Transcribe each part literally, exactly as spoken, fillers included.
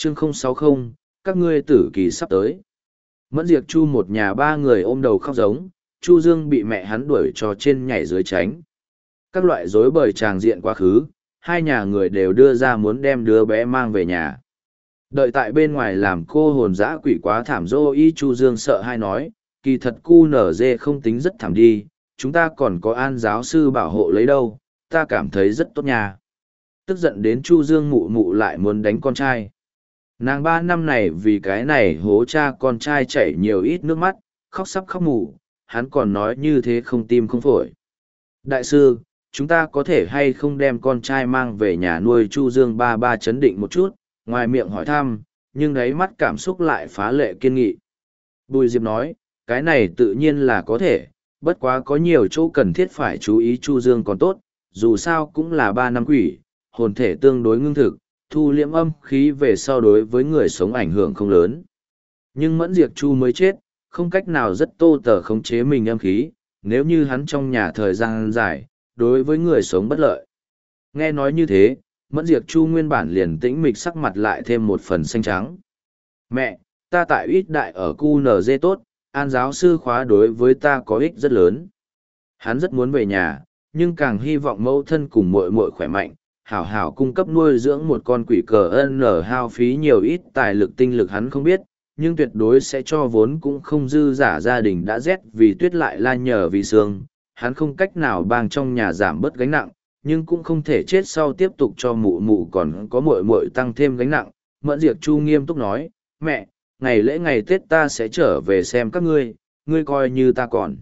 chương không sáu không, các ngươi tử kỳ sắp tới. Mẫn Diệp Chu một nhà ba người ôm đầu khóc giống, Chu Dương bị mẹ hắn đuổi cho trên nhảy dưới tránh. Các loại rối bời tràng diện quá khứ, hai nhà người đều đưa ra muốn đem đứa bé mang về nhà. Đợi tại bên ngoài làm cô hồn dã quỷ quá thảm dô y Chu Dương sợ hai nói, kỳ thật cu nở dê không tính rất thảm đi, chúng ta còn có an giáo sư bảo hộ lấy đâu, ta cảm thấy rất tốt nha. Tức giận đến Chu Dương mụ mụ lại muốn đánh con trai. Nàng ba năm này vì cái này hố cha con trai chảy nhiều ít nước mắt, khóc sắp khóc mù, hắn còn nói như thế không tim không phổi. Đại sư, chúng ta có thể hay không đem con trai mang về nhà nuôi? Chu Dương ba ba chấn định một chút, ngoài miệng hỏi thăm, nhưng đáy mắt cảm xúc lại phá lệ kiên nghị. Bùi Diệp nói, cái này tự nhiên là có thể, bất quá có nhiều chỗ cần thiết phải chú ý. Chu Dương còn tốt, dù sao cũng là ba năm quỷ, hồn thể tương đối ngưng thực, thu liễm âm khí về sau đối với người sống ảnh hưởng không lớn. Nhưng Mẫn Diệp Chu mới chết, không cách nào rất tô tờ khống chế mình âm khí, nếu như hắn trong nhà thời gian dài, đối với người sống bất lợi. Nghe nói như thế, Mẫn Diệp Chu nguyên bản liền tĩnh mịch sắc mặt lại thêm một phần xanh trắng. Mẹ, ta tại ít đại ở cu nở dê tốt, an giáo sư khóa đối với ta có ích rất lớn. Hắn rất muốn về nhà, nhưng càng hy vọng mẫu thân cùng muội muội khỏe mạnh, hảo hảo cung cấp nuôi dưỡng một con quỷ cờ ân nở hao phí nhiều ít tài lực tinh lực hắn không biết, nhưng tuyệt đối sẽ cho vốn cũng không dư giả gia đình đã rét vì tuyết lại la nhờ vì sương, hắn không cách nào bang trong nhà giảm bớt gánh nặng, nhưng cũng không thể chết sau tiếp tục cho mụ mụ còn có muội muội tăng thêm gánh nặng. Mẫn Diệp Chu nghiêm túc nói, mẹ, ngày lễ ngày Tết ta sẽ trở về xem các ngươi, ngươi coi như ta còn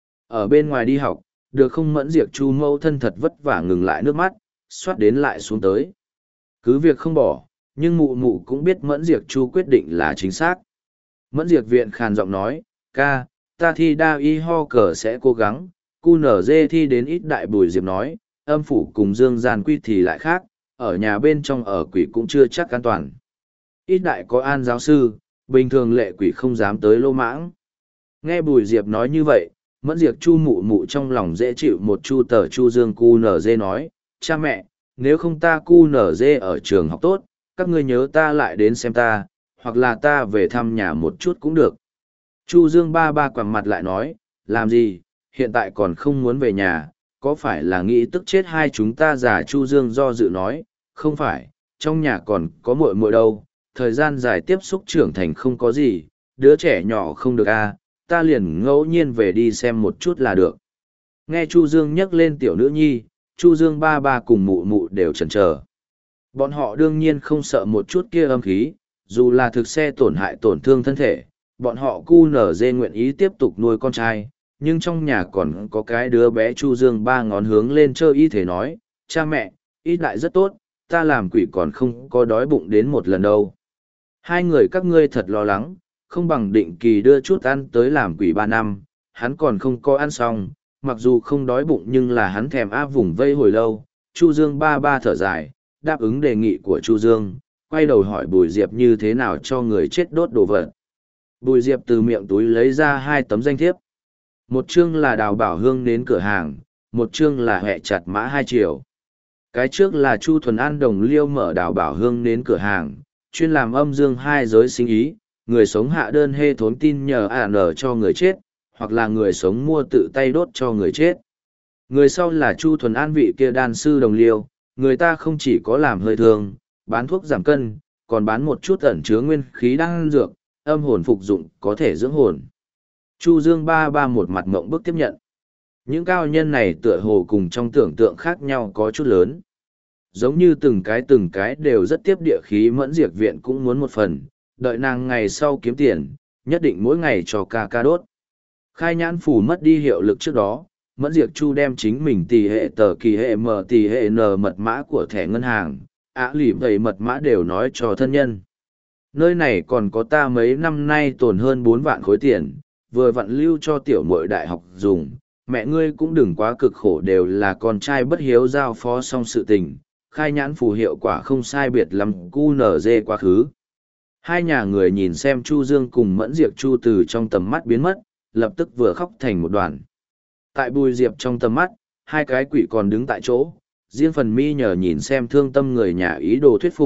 ở bên ngoài đi học, được không? Mẫn Diệp Chu mẫu thân thật vất vả ngừng lại nước mắt, xoát đến lại xuống tới. Cứ việc không bỏ, nhưng mụ mụ cũng biết Mẫn Diệp Chu quyết định là chính xác. Mẫn Diệp Viện khàn giọng nói, ca, ta thi đa y ho cờ sẽ cố gắng, cu nở dê thi đến ít đại. Bùi Diệp nói, âm phủ cùng dương gian quy thì lại khác, ở nhà bên trong ở quỷ cũng chưa chắc an toàn. Ít đại có an giáo sư, bình thường lệ quỷ không dám tới lô mãng. Nghe Bùi Diệp nói như vậy, Mẫn Diệp Chu mụ mụ trong lòng dễ chịu một chu. Tờ Chu Dương cu nở dê nói, cha mẹ, nếu không ta cu nở dê ở trường học tốt, các ngươi nhớ ta lại đến xem ta, hoặc là ta về thăm nhà một chút cũng được. Chu Dương ba ba quẳng mặt lại nói, làm gì, hiện tại còn không muốn về nhà, có phải là nghĩ tức chết hai chúng ta già? Chu Dương do dự nói, không phải, trong nhà còn có muội muội đâu, thời gian dài tiếp xúc trưởng thành không có gì, đứa trẻ nhỏ không được à, ta liền ngẫu nhiên về đi xem một chút là được. Nghe Chu Dương nhắc lên tiểu nữ nhi, Chu Dương ba ba cùng mụ mụ đều chần chờ. Bọn họ đương nhiên không sợ một chút kia âm khí, dù là thực xe tổn hại tổn thương thân thể, bọn họ cu nở dê nguyện ý tiếp tục nuôi con trai, nhưng trong nhà còn có cái đứa bé. Chu Dương ba ngón hướng lên chơi y thể nói, cha mẹ, ít đại rất tốt, ta làm quỷ còn không có đói bụng đến một lần đâu. Hai người các ngươi thật lo lắng, không bằng định kỳ đưa chút ăn tới làm quỷ ba năm, hắn còn không có ăn xong, mặc dù không đói bụng nhưng là hắn thèm áp vùng vây hồi lâu. Chu Dương ba ba thở dài, đáp ứng đề nghị của Chu Dương, quay đầu hỏi Bùi Diệp như thế nào cho người chết đốt đồ vật. Bùi Diệp từ miệng túi lấy ra hai tấm danh thiếp. Một chương là Đào Bảo Hương đến cửa hàng, một chương là hẹ chặt mã hai triệu. Cái trước là Chu Thuần An đồng liêu mở Đào Bảo Hương đến cửa hàng, chuyên làm âm dương hai giới sinh ý, người sống hạ đơn hê thốn tin nhờ ả nở cho người chết, hoặc là người sống mua tự tay đốt cho người chết. Người sau là Chu Thuần An vị kia đan sư đồng liêu, người ta không chỉ có làm hơi thương, bán thuốc giảm cân, còn bán một chút ẩn chứa nguyên khí đan dược, âm hồn phục dụng có thể dưỡng hồn. Chu Dương ba ba một mặt mộng bức tiếp nhận. Những cao nhân này tựa hồ cùng trong tưởng tượng khác nhau có chút lớn. Giống như từng cái từng cái đều rất tiếp địa khí. Mẫn Diệp Viện cũng muốn một phần, đợi nàng ngày sau kiếm tiền, nhất định mỗi ngày cho ca ca đốt. Khai nhãn phủ mất đi hiệu lực trước đó, Mẫn Diệp Chu đem chính mình tỷ hệ tờ kỳ hệ m tỷ hệ n mật mã của thẻ ngân hàng, ạ lỉ vậy mật mã đều nói cho thân nhân. Nơi này còn có ta mấy năm nay tồn hơn bốn vạn khối tiền, vừa vặn lưu cho tiểu muội đại học dùng, mẹ ngươi cũng đừng quá cực khổ, đều là con trai bất hiếu giao phó xong sự tình, khai nhãn phù hiệu quả không sai biệt lắm. Cu nở dê quá khứ. Hai nhà người nhìn xem Chu Dương cùng Mẫn Diệp Chu từ trong tầm mắt biến mất, lập tức vừa khóc thành một đoàn. Tại Bùi Diệp trong tầm mắt, hai cái quỷ còn đứng tại chỗ, riêng phần mi nhờ nhìn xem thương tâm người nhà ý đồ thuyết phục,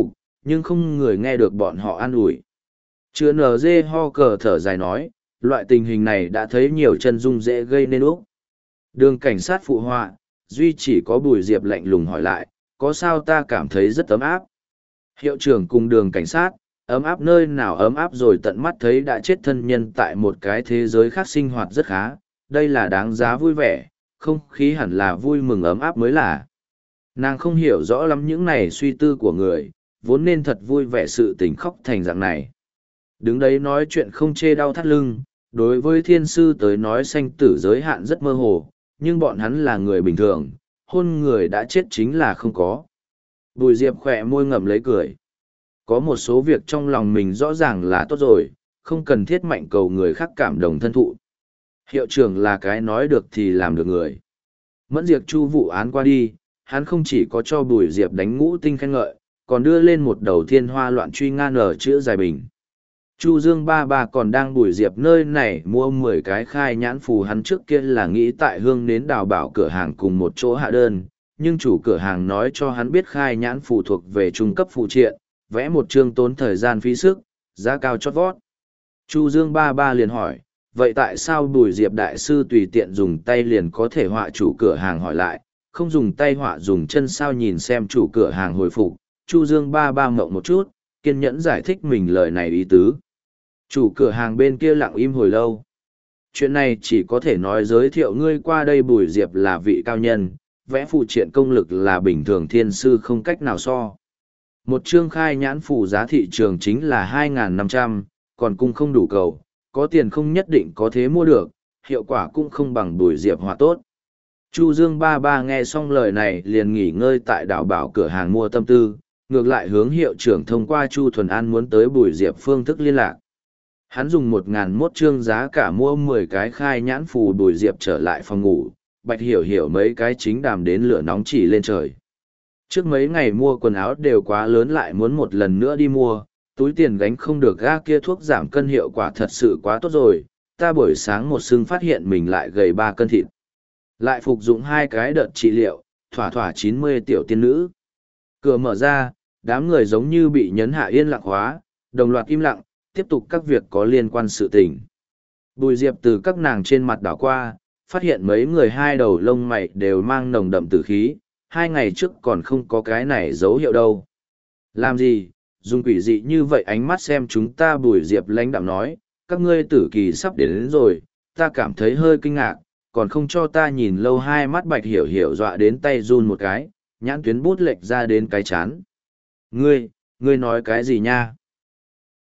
nhưng không người nghe được bọn họ an ủi. Chưa nở dê ho cờ thở dài nói, loại tình hình này đã thấy nhiều chân dung dễ gây nên úc. Đường cảnh sát phụ họa, duy chỉ có Bùi Diệp lạnh lùng hỏi lại, có sao ta cảm thấy rất ấm áp. Hiệu trưởng cùng đường cảnh sát, ấm áp nơi nào ấm áp rồi tận mắt thấy đã chết thân nhân tại một cái thế giới khác sinh hoạt rất khá, đây là đáng giá vui vẻ, không khí hẳn là vui mừng ấm áp mới là. Nàng không hiểu rõ lắm những này suy tư của người, vốn nên thật vui vẻ sự tình khóc thành dạng này. Đứng đấy nói chuyện không chê đau thắt lưng, đối với thiên sư tới nói sanh tử giới hạn rất mơ hồ, nhưng bọn hắn là người bình thường, hôn người đã chết chính là không có. Bùi Diệp khỏe môi ngậm lấy cười. Có một số việc trong lòng mình rõ ràng là tốt rồi, không cần thiết mạnh cầu người khác cảm động thân thụ. Hiệu trưởng là cái nói được thì làm được người. Mẫn Diệp Chu vụ án qua đi, hắn không chỉ có cho Bùi Diệp đánh ngũ tinh khen ngợi, còn đưa lên một đầu thiên hoa loạn truy ngan ở chữ dài bình. Chu Dương ba ba còn đang Bùi Diệp nơi này mua mười cái khai nhãn phù, hắn trước kia là nghĩ tại hương nến đào bảo cửa hàng cùng một chỗ hạ đơn, nhưng chủ cửa hàng nói cho hắn biết khai nhãn phù thuộc về trung cấp phụ triện, vẽ một chương tốn thời gian phí sức, giá cao chót vót. Chu Dương ba ba liền hỏi, vậy tại sao Bùi Diệp đại sư tùy tiện dùng tay liền có thể họa chủ cửa hàng hỏi lại, không dùng tay họa dùng chân sao nhìn xem chủ cửa hàng hồi phục. Chu Dương ba ba mộng một chút, kiên nhẫn giải thích mình lời này ý tứ. Chủ cửa hàng bên kia lặng im hồi lâu. Chuyện này chỉ có thể nói giới thiệu ngươi qua đây. Bùi Diệp là vị cao nhân, vẽ phụ triện công lực là bình thường thiên sư không cách nào so. Một chương khai nhãn phù giá thị trường chính là hai nghìn năm trăm, còn cung không đủ cầu, có tiền không nhất định có thế mua được, hiệu quả cũng không bằng Bùi Diệp họa tốt. Chu Dương ba ba nghe xong lời này liền nghỉ ngơi tại đảo bảo cửa hàng mua tâm tư, ngược lại hướng hiệu trưởng thông qua Chu Thuần An muốn tới Bùi Diệp phương thức liên lạc. Hắn dùng một ngàn mốt chương giá cả mua mười cái khai nhãn phù. Bùi Diệp trở lại phòng ngủ, Bạch Hiểu Hiểu mấy cái chính đàm đến lửa nóng chỉ lên trời. Trước mấy ngày mua quần áo đều quá lớn lại muốn một lần nữa đi mua, túi tiền gánh không được, ga kia thuốc giảm cân hiệu quả thật sự quá tốt rồi, ta buổi sáng một sưng phát hiện mình lại gầy ba cân thịt. Lại phục dụng hai cái đợt trị liệu, thỏa thỏa chín mươi tiểu tiên nữ. Cửa mở ra, đám người giống như bị nhấn hạ yên lặng hóa, đồng loạt im lặng, tiếp tục các việc có liên quan sự tình. Bùi Diệp từ các nàng trên mặt đảo qua, phát hiện mấy người hai đầu lông mày đều mang nồng đậm tử khí, hai ngày trước còn không có cái này dấu hiệu đâu. Làm gì, dùng quỷ dị như vậy ánh mắt xem chúng ta. Bùi Diệp lãnh đạm nói, các ngươi tử kỳ sắp đến, đến rồi, ta cảm thấy hơi kinh ngạc, còn không cho ta nhìn lâu. Hai mắt Bạch Hiểu Hiểu dọa đến tay run một cái, nhãn tuyến bút lệch ra đến cái chán. Ngươi, ngươi nói cái gì nha?